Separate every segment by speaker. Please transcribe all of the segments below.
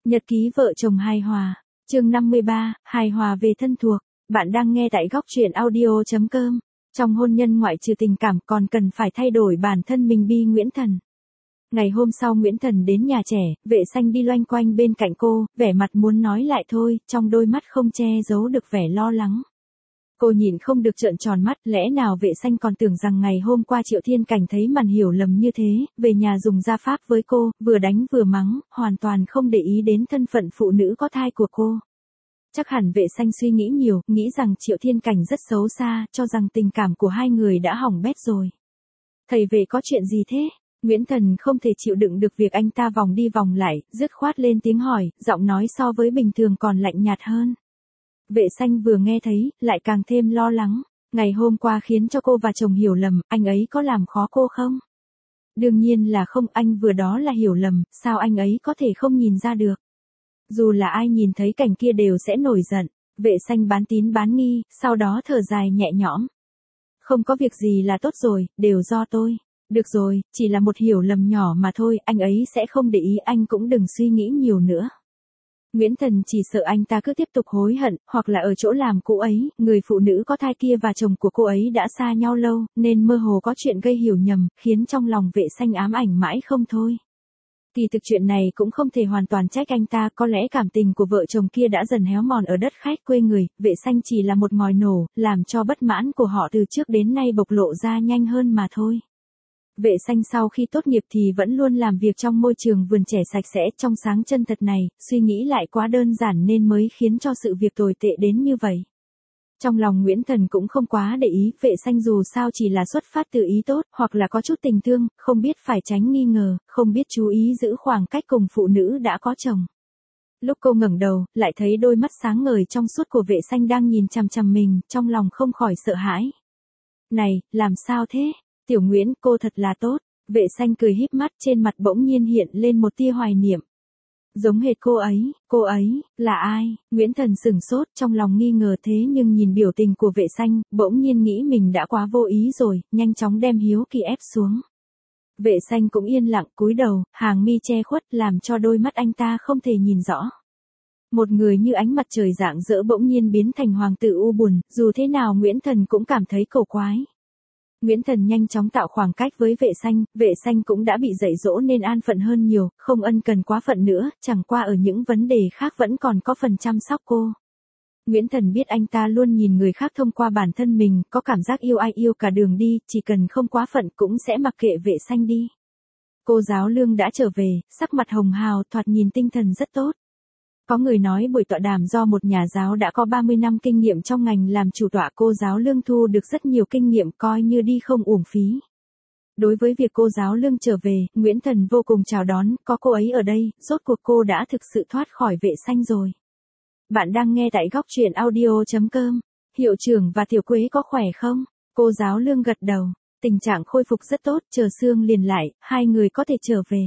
Speaker 1: Nhật ký vợ chồng hài hòa, chương 53, hài hòa về thân thuộc. Bạn đang nghe tại góc truyện audio.com. Trong hôn nhân ngoại trừ tình cảm còn cần phải thay đổi bản thân mình. Bi Nguyễn Thần. Ngày hôm sau Nguyễn Thần đến nhà trẻ, Vệ Xanh đi loanh quanh bên cạnh cô, vẻ mặt muốn nói lại thôi, trong đôi mắt không che giấu được vẻ lo lắng. Cô nhìn không được trợn tròn mắt, lẽ nào Vệ Xanh còn tưởng rằng ngày hôm qua Triệu Thiên Cảnh thấy màn hiểu lầm như thế, về nhà dùng gia pháp với cô, vừa đánh vừa mắng, hoàn toàn không để ý đến thân phận phụ nữ có thai của cô. Chắc hẳn Vệ Xanh suy nghĩ nhiều, nghĩ rằng Triệu Thiên Cảnh rất xấu xa, cho rằng tình cảm của hai người đã hỏng bét rồi. Thầy Vệ có chuyện gì thế? Nguyễn Thần không thể chịu đựng được việc anh ta vòng đi vòng lại, dứt khoát lên tiếng hỏi, giọng nói so với bình thường còn lạnh nhạt hơn. Vệ Xanh vừa nghe thấy, lại càng thêm lo lắng. Ngày hôm qua khiến cho cô và chồng hiểu lầm, anh ấy có làm khó cô không? Đương nhiên là không, anh vừa đó là hiểu lầm, sao anh ấy có thể không nhìn ra được? Dù là ai nhìn thấy cảnh kia đều sẽ nổi giận. Vệ Xanh bán tín bán nghi, sau đó thở dài nhẹ nhõm. Không có việc gì là tốt rồi, đều do tôi. Được rồi, chỉ là một hiểu lầm nhỏ mà thôi, anh ấy sẽ không để ý, anh cũng đừng suy nghĩ nhiều nữa. Nguyễn Thần chỉ sợ anh ta cứ tiếp tục hối hận, hoặc là ở chỗ làm cũ ấy, người phụ nữ có thai kia và chồng của cô ấy đã xa nhau lâu, nên mơ hồ có chuyện gây hiểu nhầm, khiến trong lòng Vệ Xanh ám ảnh mãi không thôi. Kỳ thực chuyện này cũng không thể hoàn toàn trách anh ta, có lẽ cảm tình của vợ chồng kia đã dần héo mòn ở đất khách quê người, Vệ Xanh chỉ là một ngòi nổ, làm cho bất mãn của họ từ trước đến nay bộc lộ ra nhanh hơn mà thôi. Vệ Xanh sau khi tốt nghiệp thì vẫn luôn làm việc trong môi trường vườn trẻ sạch sẽ, trong sáng chân thật này, suy nghĩ lại quá đơn giản nên mới khiến cho sự việc tồi tệ đến như vậy. Trong lòng Nguyễn Thần cũng không quá để ý, Vệ Xanh dù sao chỉ là xuất phát từ ý tốt, hoặc là có chút tình thương, không biết phải tránh nghi ngờ, không biết chú ý giữ khoảng cách cùng phụ nữ đã có chồng. Lúc cô ngẩng đầu, lại thấy đôi mắt sáng ngời trong suốt của Vệ Xanh đang nhìn chằm chằm mình, trong lòng không khỏi sợ hãi. Này, làm sao thế? Tiểu Nguyễn, cô thật là tốt. Vệ Xanh cười híp mắt, trên mặt bỗng nhiên hiện lên một tia hoài niệm. Giống hệt cô ấy, là ai? Nguyễn Thần sửng sốt, trong lòng nghi ngờ thế nhưng nhìn biểu tình của Vệ Xanh, bỗng nhiên nghĩ mình đã quá vô ý rồi, nhanh chóng đem hiếu kỳ ép xuống. Vệ Xanh cũng yên lặng cúi đầu, hàng mi che khuất làm cho đôi mắt anh ta không thể nhìn rõ. Một người như ánh mặt trời rạng rỡ bỗng nhiên biến thành hoàng tử u buồn, dù thế nào Nguyễn Thần cũng cảm thấy cổ quái. Nguyễn Thần nhanh chóng tạo khoảng cách với Vệ Xanh cũng đã bị dạy dỗ nên an phận hơn nhiều, không ân cần quá phận nữa, chẳng qua ở những vấn đề khác vẫn còn có phần chăm sóc cô. Nguyễn Thần biết anh ta luôn nhìn người khác thông qua bản thân mình, có cảm giác yêu ai yêu cả đường đi, chỉ cần không quá phận cũng sẽ mặc kệ Vệ Xanh đi. Cô giáo Lương đã trở về, sắc mặt hồng hào, thoạt nhìn tinh thần rất tốt. Có người nói buổi tọa đàm do một nhà giáo đã có 30 năm kinh nghiệm trong ngành làm chủ tọa, cô giáo Lương thu được rất nhiều kinh nghiệm, coi như đi không uổng phí. Đối với việc cô giáo Lương trở về, Nguyễn Thần vô cùng chào đón, có cô ấy ở đây, rốt cuộc cô đã thực sự thoát khỏi Vệ Xanh rồi. Bạn đang nghe tại góc truyện audio.com. Hiệu trưởng và Tiểu Quế có khỏe không? Cô giáo Lương gật đầu, tình trạng khôi phục rất tốt, chờ Sương liền lại, hai người có thể trở về.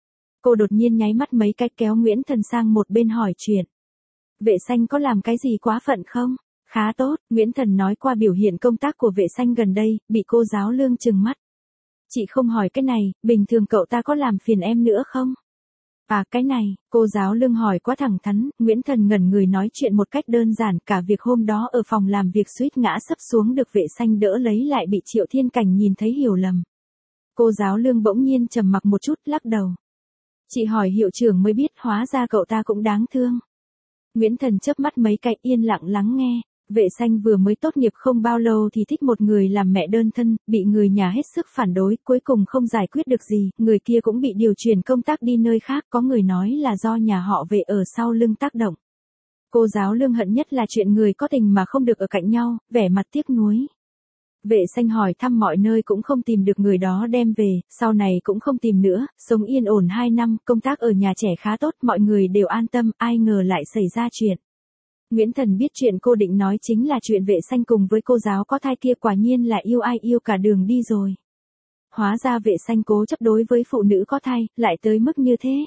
Speaker 1: Cô đột nhiên nháy mắt mấy cái kéo Nguyễn Thần sang một bên hỏi chuyện. Vệ Xanh có làm cái gì quá phận không? Khá tốt, Nguyễn Thần nói qua biểu hiện công tác của Vệ Xanh gần đây, bị cô giáo Lương trừng mắt. Chị không hỏi cái này, bình thường cậu ta có làm phiền em nữa không? À cái này, cô giáo Lương hỏi quá thẳng thắn, Nguyễn Thần ngẩn người nói chuyện một cách đơn giản, cả việc hôm đó ở phòng làm việc suýt ngã sấp xuống được Vệ Xanh đỡ lấy lại bị Triệu Thiên Cảnh nhìn thấy hiểu lầm. Cô giáo Lương bỗng nhiên trầm mặc một chút, lắc đầu. Chị hỏi hiệu trưởng mới biết, hóa ra cậu ta cũng đáng thương. Nguyễn Thần chớp mắt mấy cái, yên lặng lắng nghe. Vệ Xanh vừa mới tốt nghiệp không bao lâu thì thích một người làm mẹ đơn thân, bị người nhà hết sức phản đối, cuối cùng không giải quyết được gì, người kia cũng bị điều chuyển công tác đi nơi khác, có người nói là do nhà họ Vệ ở sau lưng tác động. Cô giáo Lương hận nhất là chuyện người có tình mà không được ở cạnh nhau, vẻ mặt tiếc nuối. Vệ Xanh hỏi thăm mọi nơi cũng không tìm được người đó đem về, sau này cũng không tìm nữa, sống yên ổn 2 năm, công tác ở nhà trẻ khá tốt, mọi người đều an tâm, ai ngờ lại xảy ra chuyện. Nguyễn Thần biết chuyện cô định nói chính là chuyện Vệ Xanh cùng với cô giáo có thai kia, quả nhiên là yêu ai yêu cả đường đi rồi. Hóa ra Vệ Xanh cố chấp đối với phụ nữ có thai, lại tới mức như thế.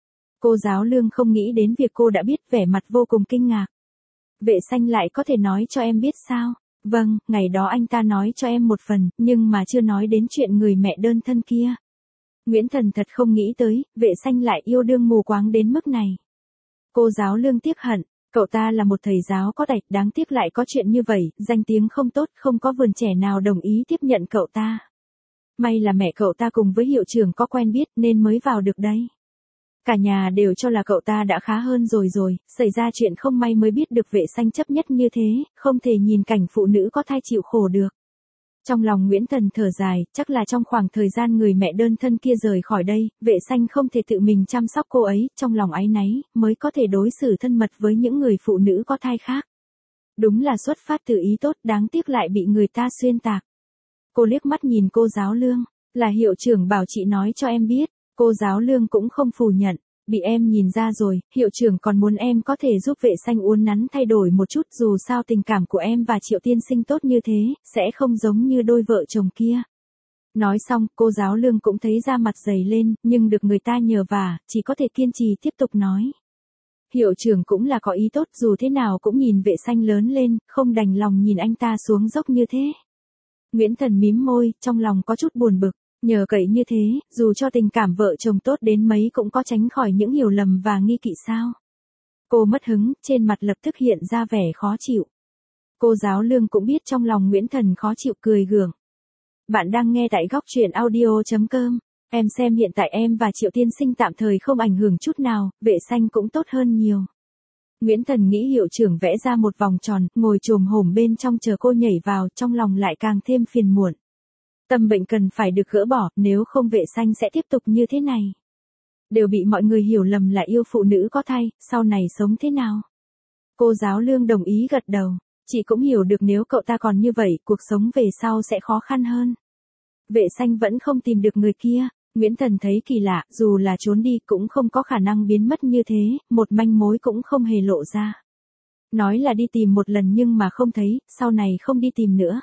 Speaker 1: Cô giáo Lương không nghĩ đến việc cô đã biết, vẻ mặt vô cùng kinh ngạc. Vệ Xanh lại có thể nói cho em biết sao? Vâng, ngày đó anh ta nói cho em một phần, nhưng mà chưa nói đến chuyện người mẹ đơn thân kia. Nguyễn Thần thật không nghĩ tới, Vệ Xanh lại yêu đương mù quáng đến mức này. Cô giáo Lương tiếc hận, cậu ta là một thầy giáo có tài, đáng tiếc lại có chuyện như vậy, danh tiếng không tốt, không có vườn trẻ nào đồng ý tiếp nhận cậu ta. May là mẹ cậu ta cùng với hiệu trưởng có quen biết nên mới vào được đấy. Cả nhà đều cho là cậu ta đã khá hơn rồi, xảy ra chuyện không may mới biết được Vệ Xanh chấp nhất như thế, không thể nhìn cảnh phụ nữ có thai chịu khổ được. Trong lòng Nguyễn Thần thở dài, chắc là trong khoảng thời gian người mẹ đơn thân kia rời khỏi đây, Vệ Xanh không thể tự mình chăm sóc cô ấy, trong lòng áy náy, mới có thể đối xử thân mật với những người phụ nữ có thai khác. Đúng là xuất phát từ ý tốt, đáng tiếc lại bị người ta xuyên tạc. Cô liếc mắt nhìn cô giáo Lương, là hiệu trưởng bảo chị nói cho em biết, cô giáo Lương cũng không phủ nhận, bị em nhìn ra rồi, hiệu trưởng còn muốn em có thể giúp Vệ Xanh uốn nắn thay đổi một chút, dù sao tình cảm của em và Triệu tiên sinh tốt như thế, sẽ không giống như đôi vợ chồng kia. Nói xong, cô giáo Lương cũng thấy da mặt dày lên, nhưng được người ta nhờ vả, chỉ có thể kiên trì tiếp tục nói. Hiệu trưởng cũng là có ý tốt, dù thế nào cũng nhìn Vệ Xanh lớn lên, không đành lòng nhìn anh ta xuống dốc như thế. Nguyễn Thần mím môi, trong lòng có chút buồn bực, nhờ cậy như thế, dù cho tình cảm vợ chồng tốt đến mấy cũng có tránh khỏi những hiểu lầm và nghi kỵ sao. Cô mất hứng, trên mặt lập tức hiện ra vẻ khó chịu. Cô giáo Lương cũng biết trong lòng Nguyễn Thần khó chịu, cười gượng. Bạn đang nghe tại góc truyện audio.com. Em xem hiện tại em và Triệu tiên sinh tạm thời không ảnh hưởng chút nào, Vệ Xanh cũng tốt hơn nhiều. Nguyễn Thần nghĩ hiệu trưởng vẽ ra một vòng tròn, ngồi chồm hổm bên trong chờ cô nhảy vào, trong lòng lại càng thêm phiền muộn. Tâm bệnh cần phải được gỡ bỏ, nếu không Vệ Xanh sẽ tiếp tục như thế này. Đều bị mọi người hiểu lầm là yêu phụ nữ có thai, sau này sống thế nào? Cô giáo Lương đồng ý gật đầu, chị cũng hiểu được nếu cậu ta còn như vậy, cuộc sống về sau sẽ khó khăn hơn. Vệ Xanh vẫn không tìm được người kia, Nguyễn Thần thấy kỳ lạ, dù là trốn đi cũng không có khả năng biến mất như thế, một manh mối cũng không hề lộ ra. Nói là đi tìm một lần nhưng mà không thấy, sau này không đi tìm nữa.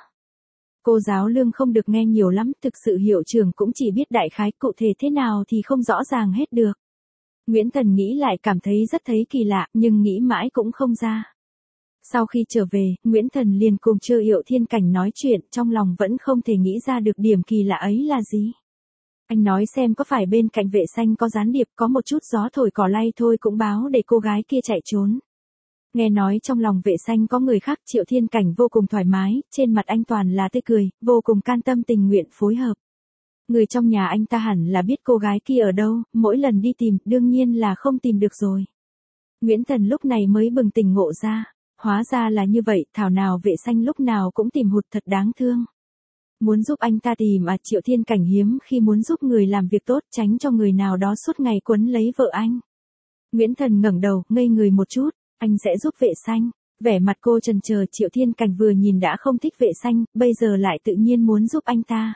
Speaker 1: Cô giáo Lương không được nghe nhiều lắm, thực sự hiệu trưởng cũng chỉ biết đại khái, cụ thể thế nào thì không rõ ràng hết được. Nguyễn Thần nghĩ lại cảm thấy rất thấy kỳ lạ, nhưng nghĩ mãi cũng không ra. Sau khi trở về, Nguyễn Thần liền cùng Trơ Yệu Thiên Cảnh nói chuyện, trong lòng vẫn không thể nghĩ ra được điểm kỳ lạ ấy là gì. Anh nói xem có phải bên cạnh Vệ Xanh có gián điệp, có một chút gió thổi cỏ lay thôi cũng báo để cô gái kia chạy trốn. Nghe nói trong lòng Vệ Xanh có người khác, Triệu Thiên Cảnh vô cùng thoải mái, trên mặt anh toàn là tươi cười, vô cùng can tâm tình nguyện phối hợp. Người trong nhà anh ta hẳn là biết cô gái kia ở đâu, mỗi lần đi tìm, đương nhiên là không tìm được rồi. Nguyễn Thần lúc này mới bừng tỉnh ngộ ra, hóa ra là như vậy, thảo nào Vệ Xanh lúc nào cũng tìm hụt, thật đáng thương. Muốn giúp anh ta tìm à? Triệu Thiên Cảnh hiếm khi muốn giúp người làm việc tốt, tránh cho người nào đó suốt ngày quấn lấy vợ anh. Nguyễn Thần ngẩng đầu, ngây người một chút, anh sẽ giúp Vệ Xanh. Vẻ mặt cô chần chờ, Triệu Thiên Cảnh vừa nhìn đã không thích Vệ Xanh, bây giờ lại tự nhiên muốn giúp anh ta.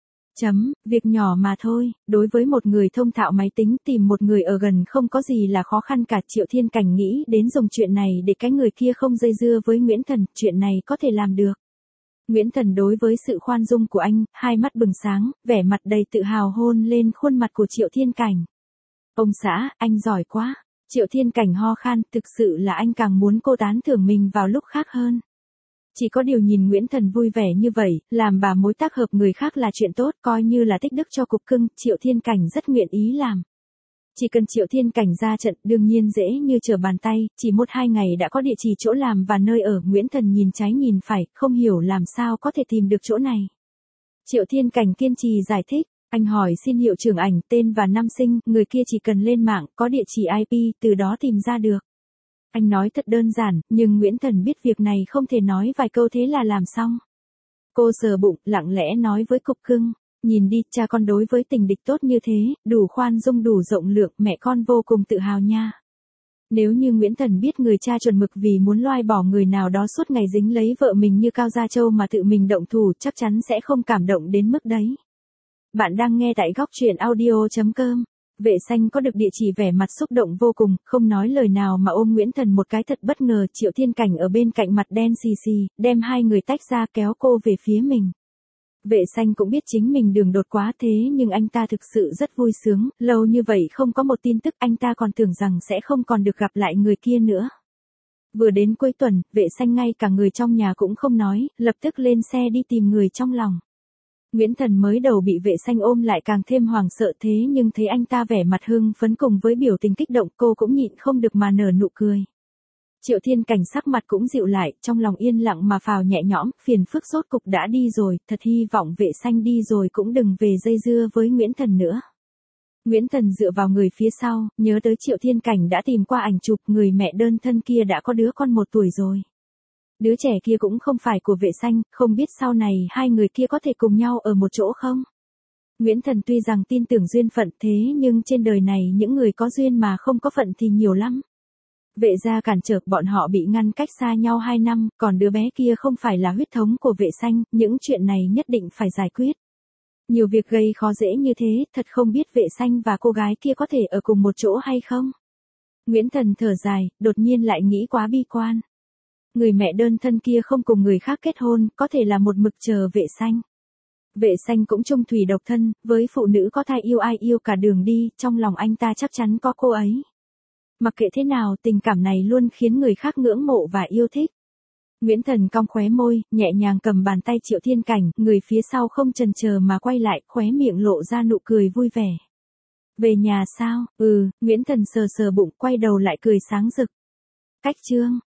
Speaker 1: Việc nhỏ mà thôi, đối với một người thông thạo máy tính tìm một người ở gần không có gì là khó khăn cả. Triệu Thiên Cảnh nghĩ đến dùng chuyện này để cái người kia không dây dưa với Nguyễn Thần, chuyện này có thể làm được. Nguyễn Thần đối với sự khoan dung của anh, hai mắt bừng sáng, vẻ mặt đầy tự hào hôn lên khuôn mặt của Triệu Thiên Cảnh. Ông xã, anh giỏi quá. Triệu Thiên Cảnh ho khan, thực sự là anh càng muốn cô tán thưởng mình vào lúc khác hơn. Chỉ có điều nhìn Nguyễn Thần vui vẻ như vậy, làm bà mối tác hợp người khác là chuyện tốt, coi như là tích đức cho cục cưng, Triệu Thiên Cảnh rất nguyện ý làm. Chỉ cần Triệu Thiên Cảnh ra trận, đương nhiên dễ như trở bàn tay, chỉ 1-2 ngày đã có địa chỉ chỗ làm và nơi ở. Nguyễn Thần nhìn trái nhìn phải, không hiểu làm sao có thể tìm được chỗ này. Triệu Thiên Cảnh kiên trì giải thích, anh hỏi xin hiệu trưởng ảnh, tên và năm sinh, người kia chỉ cần lên mạng, có địa chỉ IP, từ đó tìm ra được. Anh nói thật đơn giản, nhưng Nguyễn Thần biết việc này không thể nói vài câu thế là làm xong. Cô sờ bụng, lặng lẽ nói với cục cưng, nhìn đi, cha con đối với tình địch tốt như thế, đủ khoan dung đủ rộng lượng, mẹ con vô cùng tự hào nha. Nếu như Nguyễn Thần biết người cha chuẩn mực vì muốn loại bỏ người nào đó suốt ngày dính lấy vợ mình như Cao Gia Châu mà tự mình động thủ, chắc chắn sẽ không cảm động đến mức đấy. Bạn đang nghe tại góc truyện audio.com. Vệ Xanh có được địa chỉ, vẻ mặt xúc động vô cùng, không nói lời nào mà ôm Nguyễn Thần một cái thật bất ngờ. Triệu Thiên Cảnh ở bên cạnh mặt đen xì xì, đem hai người tách ra kéo cô về phía mình. Vệ Xanh cũng biết chính mình đường đột quá thế nhưng anh ta thực sự rất vui sướng, lâu như vậy không có một tin tức, anh ta còn tưởng rằng sẽ không còn được gặp lại người kia nữa. Vừa đến cuối tuần, Vệ Xanh ngay cả người trong nhà cũng không nói, lập tức lên xe đi tìm người trong lòng. Nguyễn Thần mới đầu bị Vệ Xanh ôm lại càng thêm hoảng sợ, thế nhưng thấy anh ta vẻ mặt hưng phấn cùng với biểu tình kích động, cô cũng nhịn không được mà nở nụ cười. Triệu Thiên Cảnh sắc mặt cũng dịu lại, trong lòng yên lặng mà phào nhẹ nhõm, phiền phức rốt cục đã đi rồi, thật hy vọng Vệ Xanh đi rồi cũng đừng về dây dưa với Nguyễn Thần nữa. Nguyễn Thần dựa vào người phía sau, nhớ tới Triệu Thiên Cảnh đã tìm qua ảnh chụp, người mẹ đơn thân kia đã có đứa con 1 tuổi rồi. Đứa trẻ kia cũng không phải của Vệ Xanh, không biết sau này hai người kia có thể cùng nhau ở một chỗ không? Nguyễn Thần tuy rằng tin tưởng duyên phận, thế nhưng trên đời này những người có duyên mà không có phận thì nhiều lắm. Vệ gia cản trở, bọn họ bị ngăn cách xa nhau 2 năm, còn đứa bé kia không phải là huyết thống của Vệ Xanh, những chuyện này nhất định phải giải quyết. Nhiều việc gây khó dễ như thế, thật không biết Vệ Xanh và cô gái kia có thể ở cùng một chỗ hay không? Nguyễn Thần thở dài, đột nhiên lại nghĩ quá bi quan. Người mẹ đơn thân kia không cùng người khác kết hôn, có thể là một mực chờ Vệ Xanh. Vệ Xanh cũng chung thủy độc thân, với phụ nữ có thai yêu ai yêu cả đường đi, trong lòng anh ta chắc chắn có cô ấy. Mặc kệ thế nào, tình cảm này luôn khiến người khác ngưỡng mộ và yêu thích. Nguyễn Thần cong khóe môi, nhẹ nhàng cầm bàn tay Triệu Thiên Cảnh, người phía sau không chần chờ mà quay lại, khóe miệng lộ ra nụ cười vui vẻ. Về nhà sao? Nguyễn Thần sờ sờ bụng, quay đầu lại cười sáng rực. Cách chương